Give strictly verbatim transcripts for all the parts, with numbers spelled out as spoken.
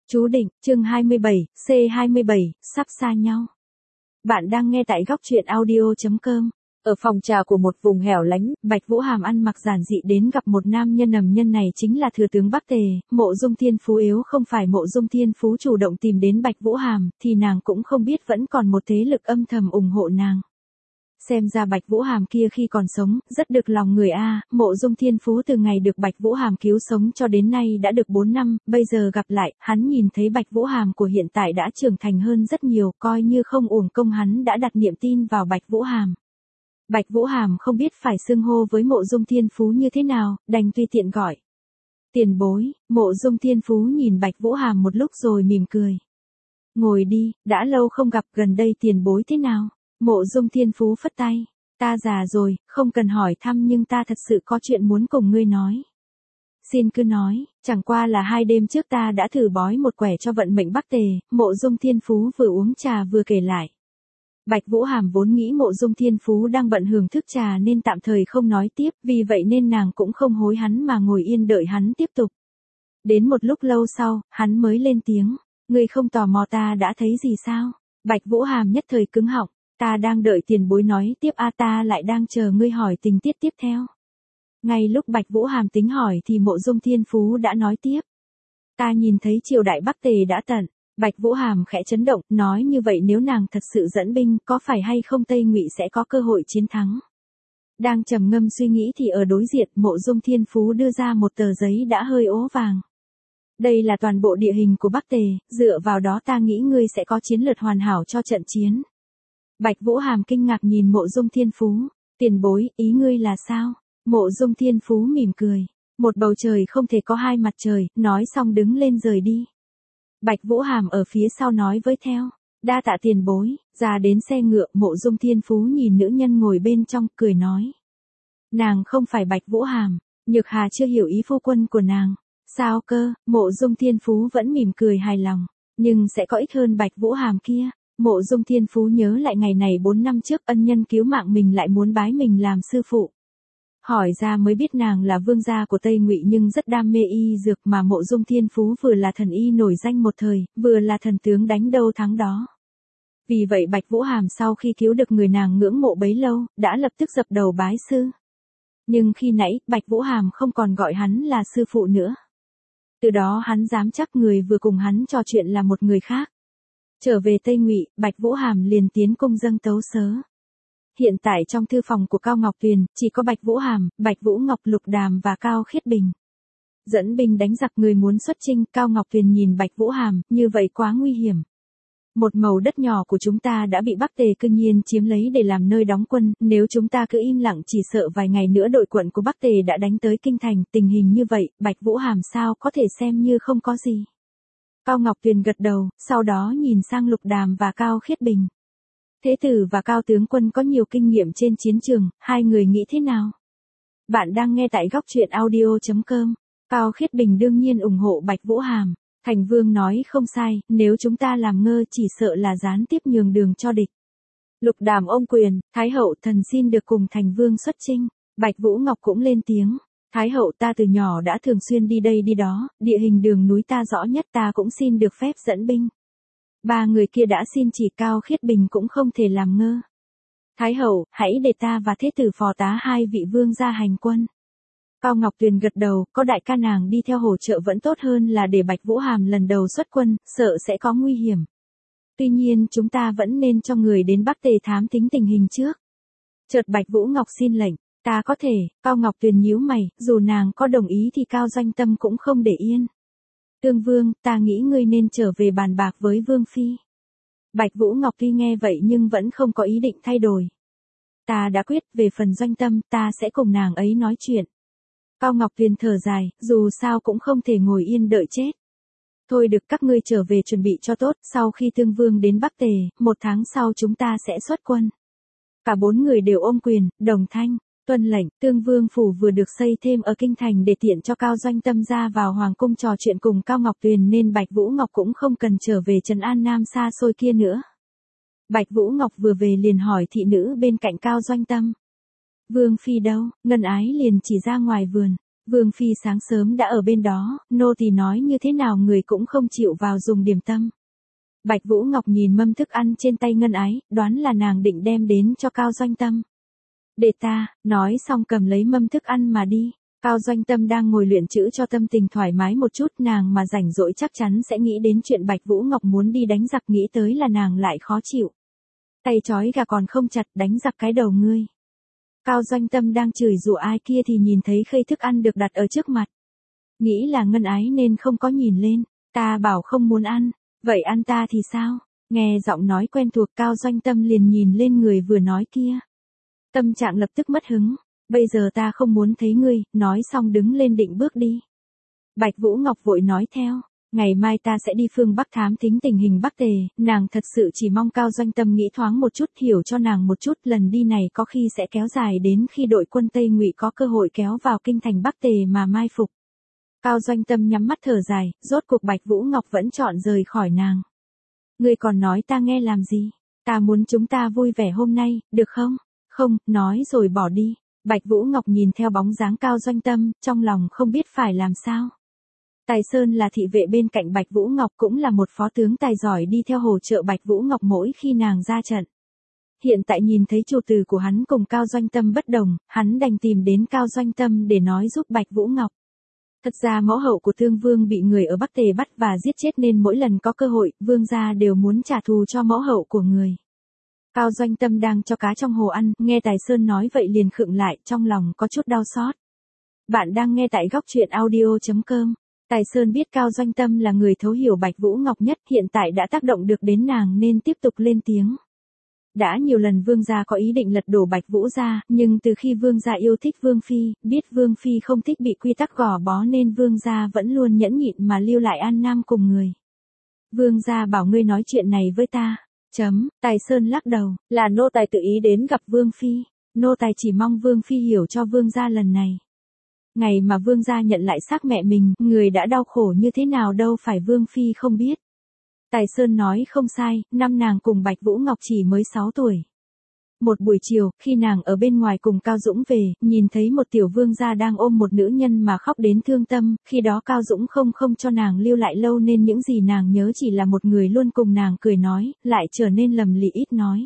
Chú định, chương hai mươi bảy, C hai mươi bảy, sắp xa nhau. Bạn đang nghe tại góc truyện audio chấm com. Ở phòng trà của một vùng hẻo lánh, Bạch Vũ Hàm ăn mặc giản dị đến gặp một nam nhân, nầm nhân này chính là thừa tướng Bắc Tề, Mộ Dung Thiên Phú. Yếu không phải Mộ Dung Thiên Phú chủ động tìm đến Bạch Vũ Hàm, thì nàng cũng không biết vẫn còn một thế lực âm thầm ủng hộ nàng. Xem ra Bạch Vũ Hàm kia khi còn sống, rất được lòng người a. Mộ Dung Thiên Phú từ ngày được Bạch Vũ Hàm cứu sống cho đến nay đã được bốn năm, bây giờ gặp lại, hắn nhìn thấy Bạch Vũ Hàm của hiện tại đã trưởng thành hơn rất nhiều, coi như không uổng công hắn đã đặt niềm tin vào Bạch Vũ Hàm. Bạch Vũ Hàm không biết phải xưng hô với Mộ Dung Thiên Phú như thế nào, đành tùy tiện gọi. Tiền bối. Mộ Dung Thiên Phú nhìn Bạch Vũ Hàm một lúc rồi mỉm cười. Ngồi đi, đã lâu không gặp, gần đây tiền bối thế nào? Mộ Dung Thiên Phú phất tay. Ta già rồi, không cần hỏi thăm, nhưng ta thật sự có chuyện muốn cùng ngươi nói. Xin cứ nói, chẳng qua là hai đêm trước ta đã thử bói một quẻ cho vận mệnh Bắc Tề. Mộ Dung Thiên Phú vừa uống trà vừa kể lại. Bạch Vũ Hàm vốn nghĩ Mộ Dung Thiên Phú đang bận hưởng thức trà nên tạm thời không nói tiếp, vì vậy nên nàng cũng không hối hắn mà ngồi yên đợi hắn tiếp tục. Đến một lúc lâu sau, hắn mới lên tiếng. Ngươi không tò mò ta đã thấy gì sao? Bạch Vũ Hàm nhất thời cứng họng. Ta đang đợi tiền bối nói tiếp, a ta lại đang chờ ngươi hỏi tình tiết tiếp theo. Ngay lúc Bạch Vũ Hàm tính hỏi thì Mộ Dung Thiên Phú đã nói tiếp. Ta nhìn thấy triều đại Bắc Tề đã tận. Bạch Vũ Hàm khẽ chấn động, nói như vậy nếu nàng thật sự dẫn binh, có phải hay không Tây Ngụy sẽ có cơ hội chiến thắng? Đang trầm ngâm suy nghĩ thì ở đối diện, Mộ Dung Thiên Phú đưa ra một tờ giấy đã hơi ố vàng. Đây là toàn bộ địa hình của Bắc Tề, dựa vào đó ta nghĩ ngươi sẽ có chiến lược hoàn hảo cho trận chiến. Bạch Vũ Hàm kinh ngạc nhìn Mộ Dung Thiên Phú. Tiền bối, ý ngươi là sao? Mộ Dung Thiên Phú mỉm cười. Một bầu trời không thể có hai mặt trời, nói xong đứng lên rời đi. Bạch Vũ Hàm ở phía sau nói với theo. Đa tạ tiền bối. Ra đến xe ngựa, Mộ Dung Thiên Phú nhìn nữ nhân ngồi bên trong, cười nói. Nàng không phải Bạch Vũ Hàm. Nhược Hà chưa hiểu ý phu quân của nàng. Sao cơ? Mộ Dung Thiên Phú vẫn mỉm cười hài lòng. Nhưng sẽ có ích hơn Bạch Vũ Hàm kia. Mộ Dung Thiên Phú nhớ lại ngày này bốn năm trước, ân nhân cứu mạng mình lại muốn bái mình làm sư phụ. Hỏi ra mới biết nàng là vương gia của Tây Ngụy nhưng rất đam mê y dược, mà Mộ Dung Thiên Phú vừa là thần y nổi danh một thời, vừa là thần tướng đánh đâu thắng đó. Vì vậy Bạch Vũ Hàm sau khi cứu được người nàng ngưỡng mộ bấy lâu, đã lập tức dập đầu bái sư. Nhưng khi nãy, Bạch Vũ Hàm không còn gọi hắn là sư phụ nữa. Từ đó hắn dám chắc người vừa cùng hắn trò chuyện là một người khác. Trở về Tây Ngụy, Bạch Vũ Hàm liền tiến cung dâng tấu sớ. Hiện tại trong thư phòng của Cao Ngọc Tuyền, chỉ có Bạch Vũ Hàm, Bạch Vũ Ngọc, Lục Đàm và Cao Khiết Bình. Dẫn binh đánh giặc, người muốn xuất chinh. Cao Ngọc Tuyền nhìn Bạch Vũ Hàm, như vậy quá nguy hiểm. Một mẩu đất nhỏ của chúng ta đã bị Bắc Tề cương nhiên chiếm lấy để làm nơi đóng quân, nếu chúng ta cứ im lặng chỉ sợ vài ngày nữa đội quận của Bắc Tề đã đánh tới kinh thành. Tình hình như vậy, Bạch Vũ Hàm sao có thể xem như không có gì. Cao Ngọc Tuyền gật đầu, sau đó nhìn sang Lục Đàm và Cao Khiết Bình. Thế tử và Cao tướng quân có nhiều kinh nghiệm trên chiến trường, hai người nghĩ thế nào? Bạn đang nghe tại góc truyện audio chấm com. Cao Khiết Bình đương nhiên ủng hộ Bạch Vũ Hàm. Thành Vương nói không sai, nếu chúng ta làm ngơ chỉ sợ là gián tiếp nhường đường cho địch. Lục Đàm ôm quyền, Thái hậu thần xin được cùng Thành Vương xuất chinh. Bạch Vũ Ngọc cũng lên tiếng. Thái hậu, ta từ nhỏ đã thường xuyên đi đây đi đó, địa hình đường núi ta rõ nhất, ta cũng xin được phép dẫn binh. Ba người kia đã xin chỉ, Cao Khiết Bình cũng không thể làm ngơ. Thái hậu, hãy để ta và thế tử phò tá hai vị vương ra hành quân. Cao Ngọc Tuyền gật đầu, có đại ca nàng đi theo hỗ trợ vẫn tốt hơn là để Bạch Vũ Hàm lần đầu xuất quân, sợ sẽ có nguy hiểm. Tuy nhiên chúng ta vẫn nên cho người đến Bắc Tề thám tính tình hình trước. Chợt Bạch Vũ Ngọc xin lệnh. Ta có thể. Cao Ngọc Tuyền nhíu mày, dù nàng có đồng ý thì Cao Doanh Tâm cũng không để yên. Tương Vương, ta nghĩ ngươi nên trở về bàn bạc với Vương Phi. Bạch Vũ Ngọc tuy nghe vậy nhưng vẫn không có ý định thay đổi. Ta đã quyết, về phần Doanh Tâm, ta sẽ cùng nàng ấy nói chuyện. Cao Ngọc Tuyền thở dài, dù sao cũng không thể ngồi yên đợi chết. Thôi được, các ngươi trở về chuẩn bị cho tốt, sau khi Tương Vương đến Bắc Tề, một tháng sau chúng ta sẽ xuất quân. Cả bốn người đều ôm quyền, đồng thanh. Tuân lệnh. Tương Vương phủ vừa được xây thêm ở kinh thành để tiện cho Cao Doanh Tâm ra vào hoàng cung trò chuyện cùng Cao Ngọc Tuyền, nên Bạch Vũ Ngọc cũng không cần trở về Trần An Nam xa xôi kia nữa. Bạch Vũ Ngọc vừa về liền hỏi thị nữ bên cạnh Cao Doanh Tâm. Vương Phi đâu? Ngân Ái liền chỉ ra ngoài vườn. Vương Phi sáng sớm đã ở bên đó, nô tỳ nói như thế nào người cũng không chịu vào dùng điểm tâm. Bạch Vũ Ngọc nhìn mâm thức ăn trên tay Ngân Ái, đoán là nàng định đem đến cho Cao Doanh Tâm. Để ta, nói xong cầm lấy mâm thức ăn mà đi. Cao Doanh Tâm đang ngồi luyện chữ cho tâm tình thoải mái một chút, nàng mà rảnh rỗi chắc chắn sẽ nghĩ đến chuyện Bạch Vũ Ngọc muốn đi đánh giặc, nghĩ tới là nàng lại khó chịu. Tay trói gà còn không chặt, đánh giặc cái đầu ngươi. Cao Doanh Tâm đang chửi rủa ai kia thì nhìn thấy khay thức ăn được đặt ở trước mặt. Nghĩ là Ngân Ái nên không có nhìn lên, ta bảo không muốn ăn, vậy ăn ta thì sao? Nghe giọng nói quen thuộc Cao Doanh Tâm liền nhìn lên người vừa nói kia. Tâm trạng lập tức mất hứng, bây giờ ta không muốn thấy ngươi, nói xong đứng lên định bước đi. Bạch Vũ Ngọc vội nói theo, ngày mai ta sẽ đi phương Bắc thám thính tình hình Bắc Tề, nàng thật sự chỉ mong Cao Doanh Tâm nghĩ thoáng một chút, hiểu cho nàng một chút, lần đi này có khi sẽ kéo dài đến khi đội quân Tây Ngụy có cơ hội kéo vào kinh thành Bắc Tề mà mai phục. Cao Doanh Tâm nhắm mắt thở dài, rốt cuộc Bạch Vũ Ngọc vẫn chọn rời khỏi nàng. Ngươi còn nói ta nghe làm gì? Ta muốn chúng ta vui vẻ hôm nay, được không? Không, nói rồi bỏ đi. Bạch Vũ Ngọc nhìn theo bóng dáng Cao Doanh Tâm, trong lòng không biết phải làm sao. Tài Sơn là thị vệ bên cạnh Bạch Vũ Ngọc, cũng là một phó tướng tài giỏi đi theo hỗ trợ Bạch Vũ Ngọc mỗi khi nàng ra trận. Hiện tại nhìn thấy chủ tử của hắn cùng Cao Doanh Tâm bất đồng, hắn đành tìm đến Cao Doanh Tâm để nói giúp Bạch Vũ Ngọc. Thật ra mẫu hậu của Thương Vương bị người ở Bắc Tề bắt và giết chết nên mỗi lần có cơ hội, vương gia đều muốn trả thù cho mẫu hậu của người. Cao Doanh Tâm đang cho cá trong hồ ăn, nghe Tài Sơn nói vậy liền khựng lại, trong lòng có chút đau xót. Bạn đang nghe tại góc truyện audio chấm com. Tài Sơn biết Cao Doanh Tâm là người thấu hiểu Bạch Vũ Ngọc nhất, hiện tại đã tác động được đến nàng nên tiếp tục lên tiếng. Đã nhiều lần vương gia có ý định lật đổ Bạch Vũ gia, nhưng từ khi vương gia yêu thích vương phi, biết vương phi không thích bị quy tắc gò bó nên vương gia vẫn luôn nhẫn nhịn mà lưu lại An Nam cùng người. Vương gia bảo ngươi nói chuyện này với ta. Chấm, Tài Sơn lắc đầu, là nô tài tự ý đến gặp vương phi, nô tài chỉ mong vương phi hiểu cho vương gia lần này. Ngày mà vương gia nhận lại xác mẹ mình, người đã đau khổ như thế nào đâu phải vương phi không biết. Tài Sơn nói không sai, năm nàng cùng Bạch Vũ Ngọc chỉ mới sáu tuổi. Một buổi chiều, khi nàng ở bên ngoài cùng Cao Dũng về, nhìn thấy một tiểu vương gia đang ôm một nữ nhân mà khóc đến thương tâm, khi đó Cao Dũng không không cho nàng lưu lại lâu nên những gì nàng nhớ chỉ là một người luôn cùng nàng cười nói, lại trở nên lầm lì ít nói.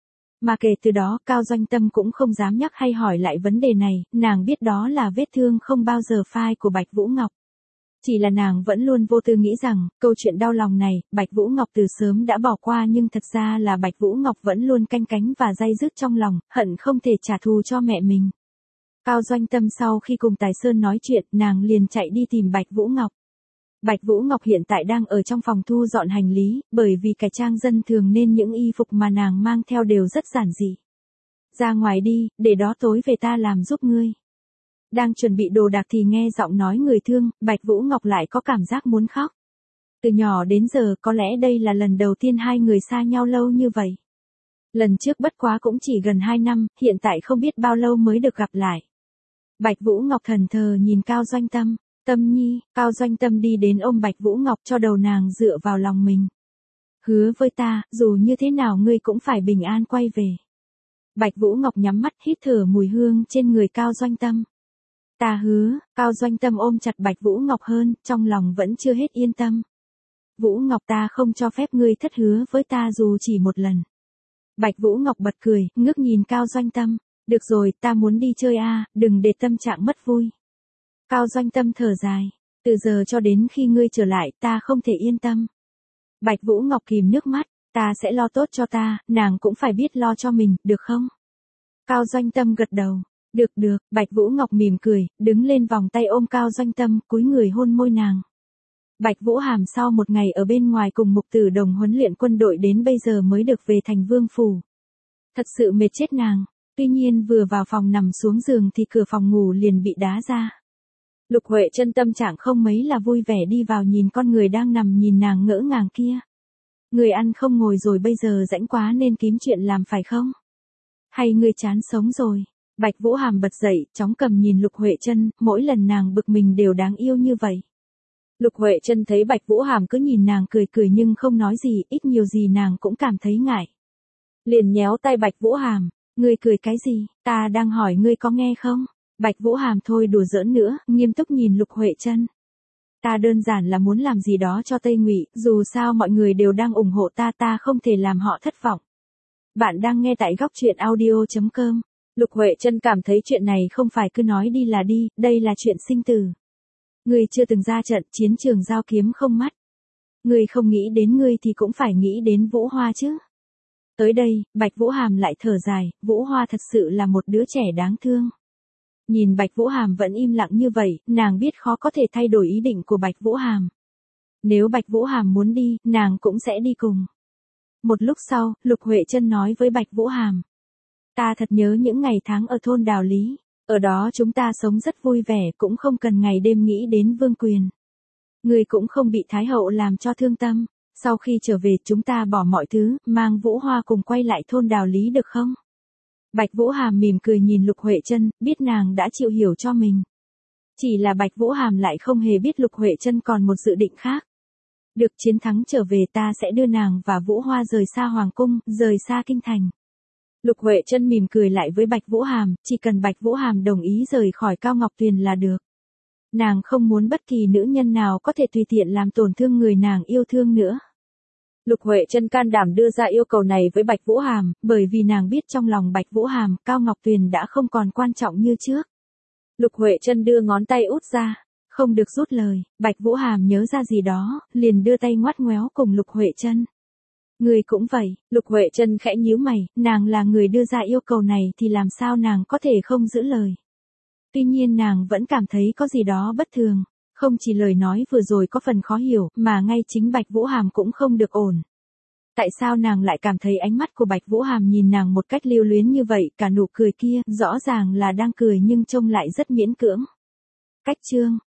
Mà kể từ đó, Cao Doanh Tâm cũng không dám nhắc hay hỏi lại vấn đề này, nàng biết đó là vết thương không bao giờ phai của Bạch Vũ Ngọc. Chỉ là nàng vẫn luôn vô tư nghĩ rằng, câu chuyện đau lòng này, Bạch Vũ Ngọc từ sớm đã bỏ qua nhưng thật ra là Bạch Vũ Ngọc vẫn luôn canh cánh và day dứt trong lòng, hận không thể trả thù cho mẹ mình. Cao Doanh Tâm sau khi cùng Tài Sơn nói chuyện, nàng liền chạy đi tìm Bạch Vũ Ngọc. Bạch Vũ Ngọc hiện tại đang ở trong phòng thu dọn hành lý, bởi vì cải trang dân thường nên những y phục mà nàng mang theo đều rất giản dị. Ra ngoài đi, để đó tối về ta làm giúp ngươi. Đang chuẩn bị đồ đạc thì nghe giọng nói người thương, Bạch Vũ Ngọc lại có cảm giác muốn khóc. Từ nhỏ đến giờ có lẽ đây là lần đầu tiên hai người xa nhau lâu như vậy. Lần trước bất quá cũng chỉ gần hai năm, hiện tại không biết bao lâu mới được gặp lại. Bạch Vũ Ngọc thần thờ nhìn Cao Doanh Tâm, Tâm nhi, Cao Doanh Tâm đi đến ôm Bạch Vũ Ngọc cho đầu nàng dựa vào lòng mình. Hứa với ta, dù như thế nào ngươi cũng phải bình an quay về. Bạch Vũ Ngọc nhắm mắt hít thở mùi hương trên người Cao Doanh Tâm. Ta hứa, Cao Doanh Tâm ôm chặt Bạch Vũ Ngọc hơn, trong lòng vẫn chưa hết yên tâm. Vũ Ngọc ta không cho phép ngươi thất hứa với ta dù chỉ một lần. Bạch Vũ Ngọc bật cười, ngước nhìn Cao Doanh Tâm. Được rồi, ta muốn đi chơi a, đừng để tâm trạng mất vui. Cao Doanh Tâm thở dài. Từ giờ cho đến khi ngươi trở lại, ta không thể yên tâm. Bạch Vũ Ngọc kìm nước mắt. Ta sẽ lo tốt cho ta, nàng cũng phải biết lo cho mình, được không? Cao Doanh Tâm gật đầu. Được được, Bạch Vũ Ngọc mỉm cười, đứng lên vòng tay ôm Cao Doanh Tâm, cúi người hôn môi nàng. Bạch Vũ Hàm sau một ngày ở bên ngoài cùng Mục Tử Đồng huấn luyện quân đội đến bây giờ mới được về thành vương phủ. Thật sự mệt chết nàng, tuy nhiên vừa vào phòng nằm xuống giường thì cửa phòng ngủ liền bị đá ra. Lục Huệ Chân tâm trạng không mấy là vui vẻ đi vào nhìn con người đang nằm nhìn nàng ngỡ ngàng kia. Người ăn không ngồi rồi bây giờ rãnh quá nên kiếm chuyện làm phải không? Hay người chán sống rồi? Bạch Vũ Hàm bật dậy, chóng cầm nhìn Lục Huệ Chân, mỗi lần nàng bực mình đều đáng yêu như vậy. Lục Huệ Chân thấy Bạch Vũ Hàm cứ nhìn nàng cười cười nhưng không nói gì, ít nhiều gì nàng cũng cảm thấy ngại. Liền nhéo tay Bạch Vũ Hàm, ngươi cười cái gì, ta đang hỏi ngươi có nghe không? Bạch Vũ Hàm thôi đùa giỡn nữa, nghiêm túc nhìn Lục Huệ Trân. Ta đơn giản là muốn làm gì đó cho Tây Ngụy, dù sao mọi người đều đang ủng hộ ta, ta không thể làm họ thất vọng. Bạn đang nghe tại góc truyện audio chấm com. Lục Huệ Trân cảm thấy chuyện này không phải cứ nói đi là đi, đây là chuyện sinh tử. Ngươi chưa từng ra trận, chiến trường giao kiếm không mắt. Ngươi không nghĩ đến ngươi thì cũng phải nghĩ đến Vũ Hoa chứ. Tới đây, Bạch Vũ Hàm lại thở dài, Vũ Hoa thật sự là một đứa trẻ đáng thương. Nhìn Bạch Vũ Hàm vẫn im lặng như vậy, nàng biết khó có thể thay đổi ý định của Bạch Vũ Hàm. Nếu Bạch Vũ Hàm muốn đi, nàng cũng sẽ đi cùng. Một lúc sau, Lục Huệ Trân nói với Bạch Vũ Hàm. Ta thật nhớ những ngày tháng ở thôn Đào Lý. Ở đó chúng ta sống rất vui vẻ, cũng không cần ngày đêm nghĩ đến vương quyền. Người cũng không bị Thái Hậu làm cho thương tâm. Sau khi trở về chúng ta bỏ mọi thứ, mang Vũ Hoa cùng quay lại thôn Đào Lý được không? Bạch Vũ Hàm mỉm cười nhìn Lục Huệ Trân, biết nàng đã chịu hiểu cho mình. Chỉ là Bạch Vũ Hàm lại không hề biết Lục Huệ Trân còn một dự định khác. Được chiến thắng trở về ta sẽ đưa nàng và Vũ Hoa rời xa Hoàng Cung, rời xa Kinh Thành. Lục Huệ Trân mỉm cười lại với Bạch Vũ Hàm, chỉ cần Bạch Vũ Hàm đồng ý rời khỏi Cao Ngọc Tuyền là được. Nàng không muốn bất kỳ nữ nhân nào có thể tùy tiện làm tổn thương người nàng yêu thương nữa. Lục Huệ Trân can đảm đưa ra yêu cầu này với Bạch Vũ Hàm, bởi vì nàng biết trong lòng Bạch Vũ Hàm, Cao Ngọc Tuyền đã không còn quan trọng như trước. Lục Huệ Trân đưa ngón tay út ra, không được rút lời, Bạch Vũ Hàm nhớ ra gì đó, liền đưa tay ngoắt ngoéo cùng Lục Huệ Trân. Người cũng vậy, Lục Huệ Trân khẽ nhíu mày, nàng là người đưa ra yêu cầu này thì làm sao nàng có thể không giữ lời. Tuy nhiên nàng vẫn cảm thấy có gì đó bất thường, không chỉ lời nói vừa rồi có phần khó hiểu, mà ngay chính Bạch Vũ Hàm cũng không được ổn. Tại sao nàng lại cảm thấy ánh mắt của Bạch Vũ Hàm nhìn nàng một cách lưu luyến như vậy, cả nụ cười kia, rõ ràng là đang cười nhưng trông lại rất miễn cưỡng. Cách chương